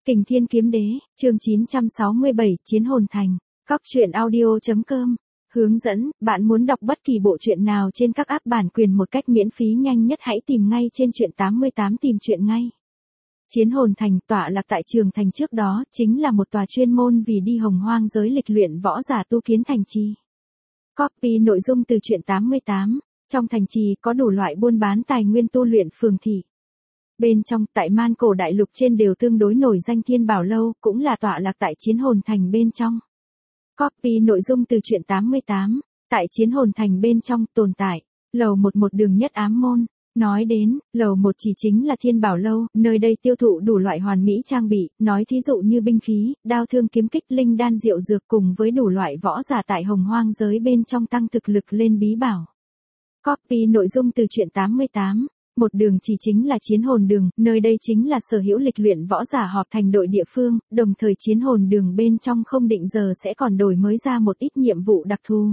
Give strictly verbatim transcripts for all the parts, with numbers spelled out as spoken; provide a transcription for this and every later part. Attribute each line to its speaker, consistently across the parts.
Speaker 1: Kình Thiên Kiếm Đế, chương chín trăm sáu mươi bảy, Chiến Hồn Thành. Cóc truyện audio chấm com. Hướng dẫn, bạn muốn đọc bất kỳ bộ truyện nào trên các app bản quyền một cách miễn phí nhanh nhất hãy tìm ngay trên truyện tám mươi tám tìm truyện ngay. Chiến Hồn Thành tọa lạc tại Trường Thành trước đó, chính là một tòa chuyên môn vì đi hồng hoang giới lịch luyện võ giả tu kiến thành trì. Copy nội dung từ truyện tám mươi tám. Trong thành trì có đủ loại buôn bán tài nguyên tu luyện phường thị. Bên trong, tại Man Cổ Đại Lục trên đều tương đối nổi danh Thiên Bảo Lâu, cũng là tọa lạc tại Chiến Hồn Thành bên trong. Copy nội dung từ truyện tám mươi tám. Tại Chiến Hồn Thành bên trong tồn tại, lầu một một đường nhất ám môn. Nói đến, lầu một chỉ chính là Thiên Bảo Lâu, nơi đây tiêu thụ đủ loại hoàn mỹ trang bị, nói thí dụ như binh khí, đao thương kiếm kích linh đan diệu dược cùng với đủ loại võ giả tại hồng hoang giới bên trong tăng thực lực lên bí bảo. Copy nội dung từ truyện tám mươi tám. Một đường chỉ chính là Chiến Hồn Đường, nơi đây chính là sở hữu lịch luyện võ giả họp thành đội địa phương, đồng thời Chiến Hồn Đường bên trong không định giờ sẽ còn đổi mới ra một ít nhiệm vụ đặc thù.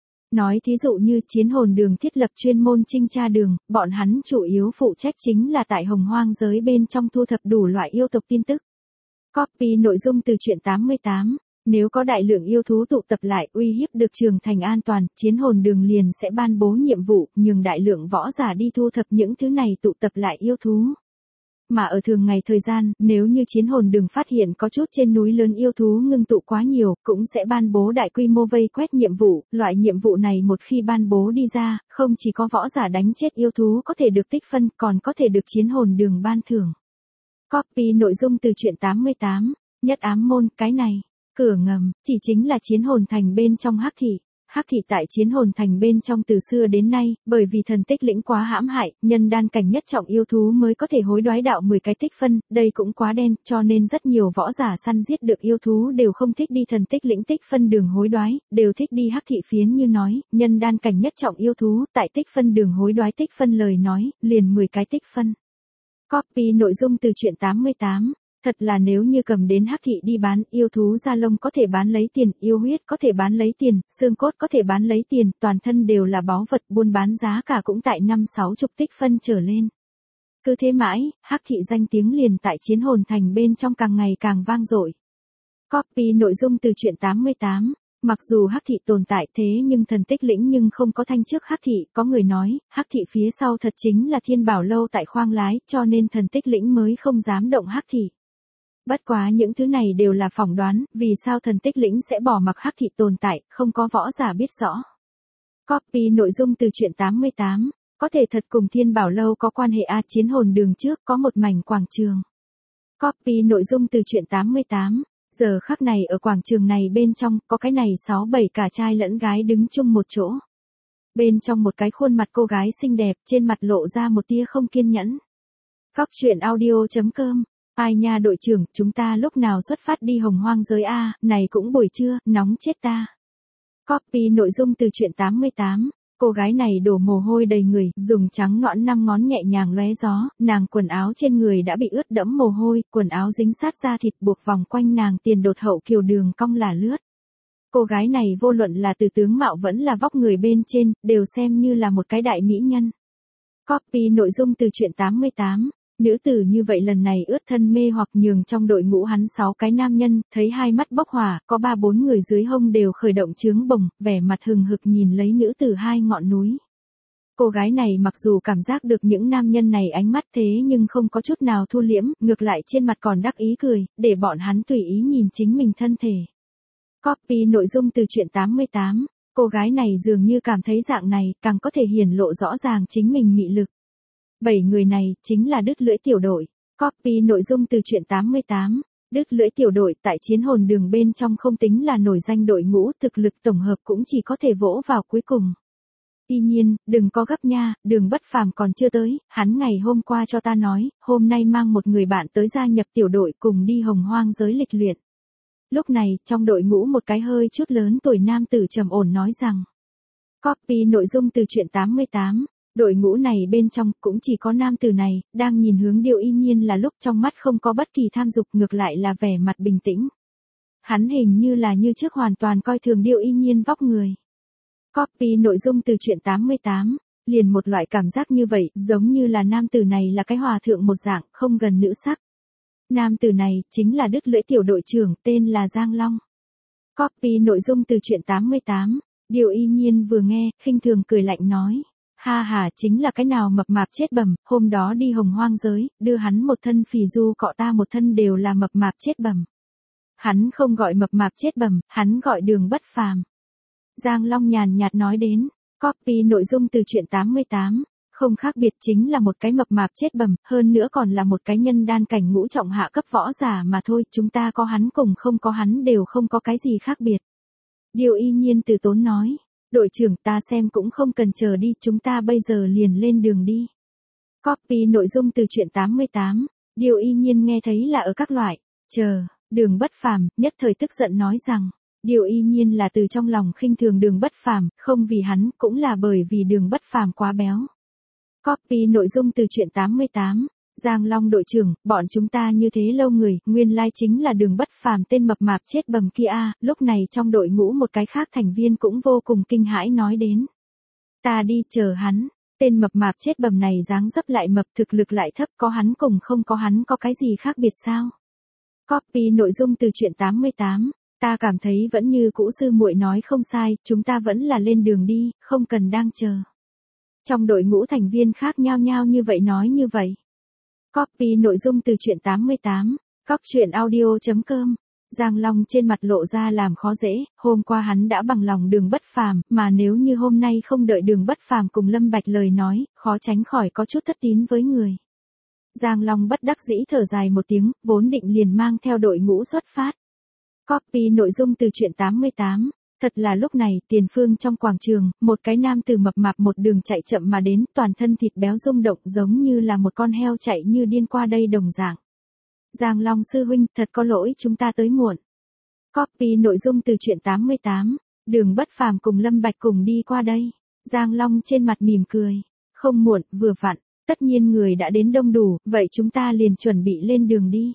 Speaker 1: Nói thí dụ như Chiến Hồn Đường thiết lập chuyên môn trinh tra đường, bọn hắn chủ yếu phụ trách chính là tại hồng hoang giới bên trong thu thập đủ loại yêu tộc tin tức. Copy nội dung từ truyện tám mươi tám. Nếu có đại lượng yêu thú tụ tập lại uy hiếp được Trường Thành an toàn, Chiến Hồn Đường liền sẽ ban bố nhiệm vụ, nhường đại lượng võ giả đi thu thập những thứ này tụ tập lại yêu thú. Mà ở thường ngày thời gian, nếu như Chiến Hồn Đường phát hiện có chút trên núi lớn yêu thú ngưng tụ quá nhiều, cũng sẽ ban bố đại quy mô vây quét nhiệm vụ, loại nhiệm vụ này một khi ban bố đi ra, không chỉ có võ giả đánh chết yêu thú có thể được tích phân, còn có thể được Chiến Hồn Đường ban thưởng. Copy nội dung từ truyện tám mươi tám. Nhất ám môn, cái này. Cửa ngầm, chỉ chính là Chiến Hồn Thành bên trong Hắc Thị. Hắc Thị tại Chiến Hồn Thành bên trong từ xưa đến nay, bởi vì thần tích lĩnh quá hãm hại, nhân đan cảnh nhất trọng yêu thú mới có thể hối đoái đạo mười cái tích phân, đây cũng quá đen, cho nên rất nhiều võ giả săn giết được yêu thú đều không thích đi thần tích lĩnh tích phân đường hối đoái, đều thích đi Hắc Thị phiến như nói, nhân đan cảnh nhất trọng yêu thú, tại tích phân đường hối đoái tích phân lời nói, liền mười cái tích phân. Copy nội dung từ truyện tám mươi tám. Thật là nếu như cầm đến Hắc Thị đi bán, yêu thú da lông có thể bán lấy tiền, yêu huyết có thể bán lấy tiền, xương cốt có thể bán lấy tiền, toàn thân đều là báu vật, buôn bán giá cả cũng tại năm sáu chục tích phân trở lên. Cứ thế mãi, Hắc Thị danh tiếng liền tại Chiến Hồn Thành bên trong càng ngày càng vang dội. Copy nội dung từ truyện tám mươi tám. Mặc dù Hắc Thị tồn tại thế nhưng thần tích lĩnh nhưng không có thanh trước Hắc Thị, có người nói, Hắc Thị phía sau thật chính là Thiên Bảo Lâu tại khoang lái, cho nên thần tích lĩnh mới không dám động Hắc Thị. Bất quá những thứ này đều là phỏng đoán, vì sao thần tích lĩnh sẽ bỏ mặc Hắc Thị tồn tại, không có võ giả biết rõ. Copy nội dung từ truyện tám mươi tám. Có thể thật cùng Thiên Bảo Lâu có quan hệ a Chiến Hồn Đường trước có một mảnh quảng trường. Copy nội dung từ truyện tám mươi tám. Giờ khắc này ở quảng trường này bên trong, có cái này sáu bảy cả trai lẫn gái đứng chung một chỗ. Bên trong một cái khuôn mặt cô gái xinh đẹp, trên mặt lộ ra một tia không kiên nhẫn. Cóc truyện audio chấm com. Ai nha đội trưởng, chúng ta lúc nào xuất phát đi hồng hoang giới a, này cũng buổi trưa, nóng chết ta. Copy nội dung từ truyện tám mươi tám. Cô gái này đổ mồ hôi đầy người, dùng trắng nõn năm ngón nhẹ nhàng lóe gió, nàng quần áo trên người đã bị ướt đẫm mồ hôi, quần áo dính sát da thịt buộc vòng quanh nàng tiền đột hậu kiều đường cong là lướt. Cô gái này vô luận là từ tướng mạo vẫn là vóc người bên trên, đều xem như là một cái đại mỹ nhân. Copy nội dung từ truyện tám mươi tám. Nữ tử như vậy lần này ướt thân mê hoặc nhường trong đội ngũ hắn sáu cái nam nhân, thấy hai mắt bốc hỏa, có ba bốn người dưới hông đều khởi động chướng bồng, vẻ mặt hừng hực nhìn lấy nữ tử hai ngọn núi. Cô gái này mặc dù cảm giác được những nam nhân này ánh mắt thế nhưng không có chút nào thu liễm, ngược lại trên mặt còn đắc ý cười, để bọn hắn tùy ý nhìn chính mình thân thể. Copy nội dung từ truyện tám mươi tám. Cô gái này dường như cảm thấy dạng này, càng có thể hiển lộ rõ ràng chính mình mị lực. Bảy người này, chính là đứt lưỡi tiểu đội. Copy nội dung từ truyện tám mươi tám. Đứt lưỡi tiểu đội tại Chiến Hồn Đường bên trong không tính là nổi danh đội ngũ, thực lực tổng hợp cũng chỉ có thể vỗ vào cuối cùng. Tuy nhiên, đừng có gấp nha, Đường Bất Phàm còn chưa tới, hắn ngày hôm qua cho ta nói, hôm nay mang một người bạn tới gia nhập tiểu đội cùng đi hồng hoang giới lịch luyện. Lúc này, trong đội ngũ một cái hơi chút lớn tuổi nam tử trầm ổn nói rằng. Copy nội dung từ truyện tám mươi tám. Đội ngũ này bên trong cũng chỉ có nam tử này, đang nhìn hướng Điêu Y Nhiên là lúc trong mắt không có bất kỳ tham dục, ngược lại là vẻ mặt bình tĩnh. Hắn hình như là như trước hoàn toàn coi thường Điêu Y Nhiên vóc người. Copy nội dung từ truyện tám mươi tám. Liền một loại cảm giác như vậy, giống như là nam tử này là cái hòa thượng một dạng, không gần nữ sắc. Nam tử này, chính là đứt lưỡi tiểu đội trưởng, tên là Giang Long. Copy nội dung từ truyện tám mươi tám. Điều Y Nhiên vừa nghe, khinh thường cười lạnh nói. Ha ha, chính là cái nào mập mạp chết bẩm, hôm đó đi hồng hoang giới, đưa hắn một thân phì du cọ ta một thân đều là mập mạp chết bẩm. Hắn không gọi mập mạp chết bẩm, hắn gọi Đường Bất Phàm. Giang Long nhàn nhạt nói đến. Copy nội dung từ truyện tám mươi tám. Không khác biệt, chính là một cái mập mạp chết bẩm, hơn nữa còn là một cái nhân đan cảnh ngũ trọng hạ cấp võ giả mà thôi, chúng ta có hắn cùng không có hắn đều không có cái gì khác biệt. Điều Y Nhiên từ tốn nói. Đội trưởng, ta xem cũng không cần chờ đi, chúng ta bây giờ liền lên đường đi. Copy nội dung từ truyện tám mươi tám. Điều Y Nhiên nghe thấy là ở các loại chờ. Đường Bất Phàm nhất thời tức giận nói rằng. Điều Y Nhiên là từ trong lòng khinh thường Đường Bất Phàm, không vì hắn, cũng là bởi vì Đường Bất Phàm quá béo. Copy nội dung từ truyện tám mươi tám. Giang Long đội trưởng, bọn chúng ta như thế lâu người, nguyên lai chính là Đường Bất Phàm tên mập mạp chết bầm kia a. Lúc này trong đội ngũ một cái khác thành viên cũng vô cùng kinh hãi nói đến. Ta đi chờ hắn, tên mập mạp chết bầm này dáng dấp lại mập, thực lực lại thấp, có hắn cùng không có hắn có cái gì khác biệt sao? Copy nội dung từ truyện tám mươi tám. Ta cảm thấy vẫn như cũ sư muội nói không sai, chúng ta vẫn là lên đường đi, không cần đang chờ. Trong đội ngũ thành viên khác nhao nhao như vậy nói như vậy. Copy nội dung từ truyện tám mươi tám. Cóc truyện audio chấm com. Giang Long trên mặt lộ ra làm khó dễ, hôm qua hắn đã bằng lòng Đường Bất Phàm, mà nếu như hôm nay không đợi Đường Bất Phàm cùng Lâm Bạch lời nói, khó tránh khỏi có chút thất tín với người. Giang Long bất đắc dĩ thở dài một tiếng, vốn định liền mang theo đội ngũ xuất phát. Copy nội dung từ truyện tám mươi tám. Thật là lúc này, tiền phương trong quảng trường, một cái nam từ mập mạp một đường chạy chậm mà đến, toàn thân thịt béo rung động giống như là một con heo chạy như điên qua đây đồng dạng. Giang Long sư huynh, thật có lỗi chúng ta tới muộn. Copy nội dung từ truyện tám mươi tám. Đường Bất Phàm cùng Lâm Bạch cùng đi qua đây. Giang Long trên mặt mỉm cười. Không muộn, vừa vặn, tất nhiên người đã đến đông đủ, vậy chúng ta liền chuẩn bị lên đường đi.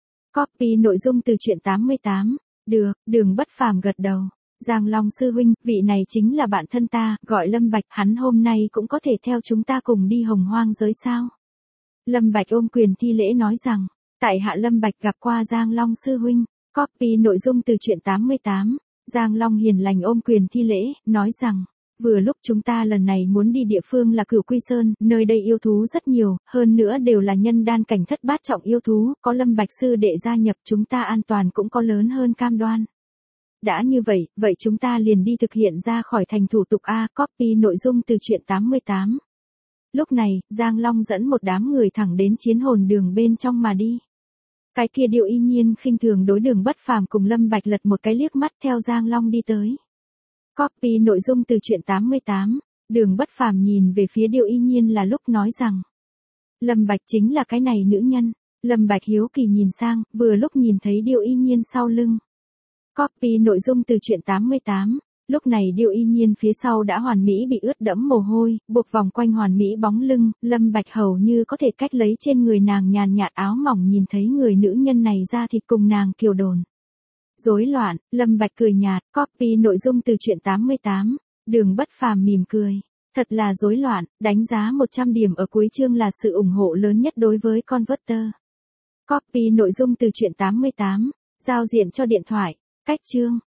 Speaker 1: Copy nội dung từ truyện tám mươi tám. Được, Đường Bất Phàm gật đầu. Giang Long sư huynh, vị này chính là bạn thân ta, gọi Lâm Bạch, hắn hôm nay cũng có thể theo chúng ta cùng đi hồng hoang giới sao? Lâm Bạch ôm quyền thi lễ nói rằng, tại hạ Lâm Bạch gặp qua Giang Long sư huynh. Copy nội dung từ truyện tám mươi tám. Giang Long hiền lành ôm quyền thi lễ, nói rằng, vừa lúc chúng ta lần này muốn đi địa phương là Cửu Quy Sơn, nơi đây yêu thú rất nhiều, hơn nữa đều là nhân đan cảnh thất bát trọng yêu thú, có Lâm Bạch sư đệ gia nhập chúng ta an toàn cũng có lớn hơn cam đoan. Đã như vậy, vậy chúng ta liền đi thực hiện ra khỏi thành thủ tục A. Copy nội dung từ truyện tám mươi tám. Lúc này, Giang Long dẫn một đám người thẳng đến chiến hồn đường bên trong mà đi. Cái kia Điều Y Nhiên khinh thường đối Đường Bất Phàm cùng Lâm Bạch lật một cái liếc mắt theo Giang Long đi tới. Copy nội dung từ truyện tám mươi tám. Đường Bất Phàm nhìn về phía Điều Y Nhiên là lúc nói rằng, Lâm Bạch chính là cái này nữ nhân. Lâm Bạch hiếu kỳ nhìn sang, vừa lúc nhìn thấy Điều Y Nhiên sau lưng. Copy nội dung từ truyện tám mươi tám. Lúc này Điều Y Nhiên phía sau đã hoàn mỹ bị ướt đẫm mồ hôi, buộc vòng quanh hoàn mỹ bóng lưng, Lâm Bạch hầu như có thể cách lấy trên người nàng nhàn nhạt áo mỏng nhìn thấy người nữ nhân này ra thịt cùng nàng kiều đồn. Rối loạn, Lâm Bạch cười nhạt, copy nội dung từ truyện tám mươi tám. Đường Bất Phàm mỉm cười. Thật là rối loạn, đánh giá một trăm điểm ở cuối chương là sự ủng hộ lớn nhất đối với Converter. Copy nội dung từ truyện tám mươi tám. Giao diện cho điện thoại. Cách chương.